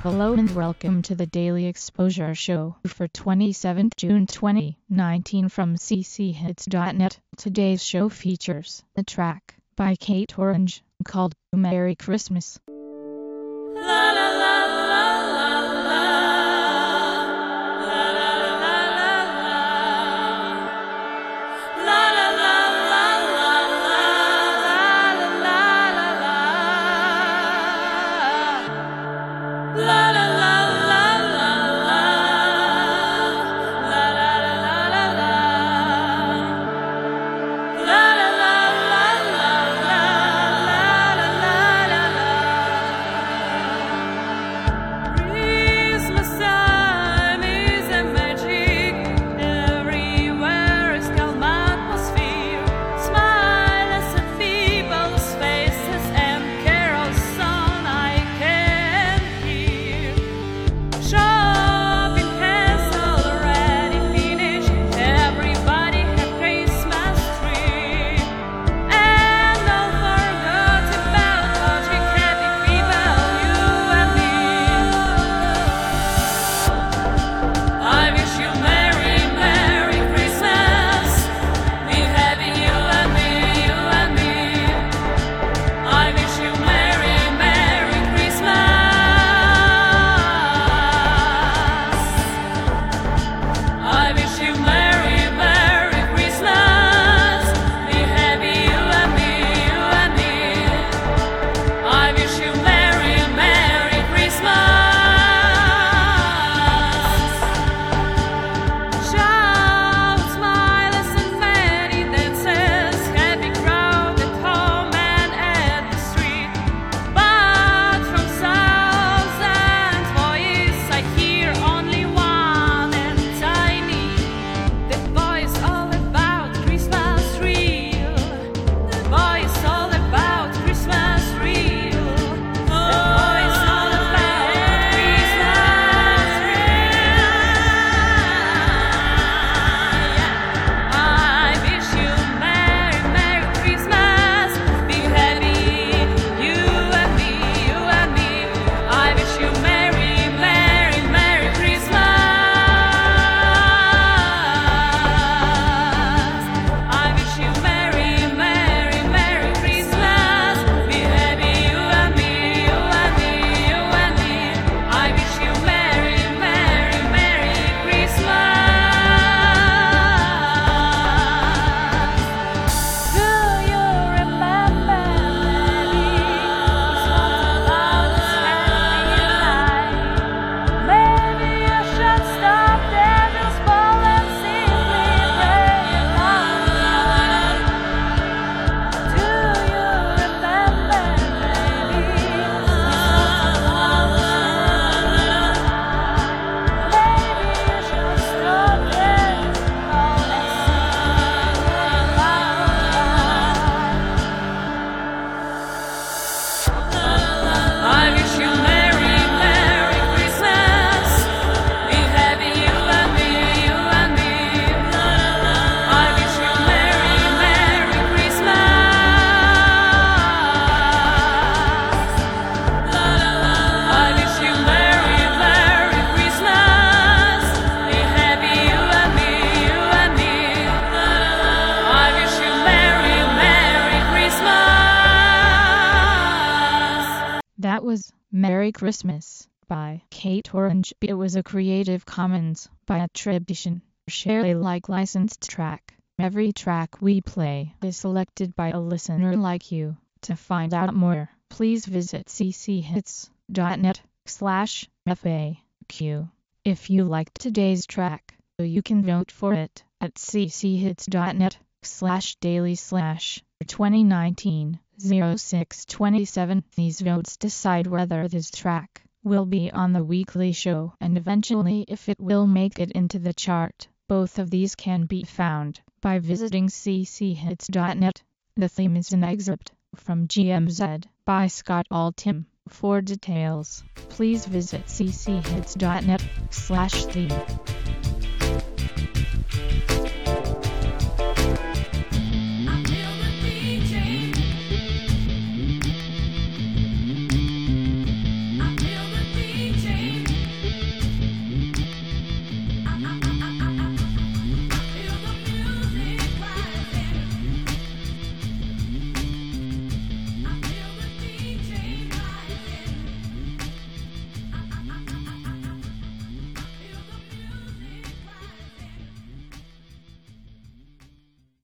Hello and welcome to the Daily Exposure Show for 27th June 2019 from cchits.net. Today's show features a track by Kate Orange called Merry Christmas. That was Merry Christmas by Kate Orange. It was a Creative Commons by attribution, share Alike licensed track. Every track we play is selected by a listener like you. To find out more, please visit cchits.net/FAQ. If you liked today's track, you can vote for it at cchits.net/daily/2019-06-27. These votes decide whether this track will be on the weekly show and eventually if it will make it into the chart. Both of these can be found by visiting cchits.net. The theme is an excerpt from GMZ by Scott Altham. For details, please visit cchits.net/theme.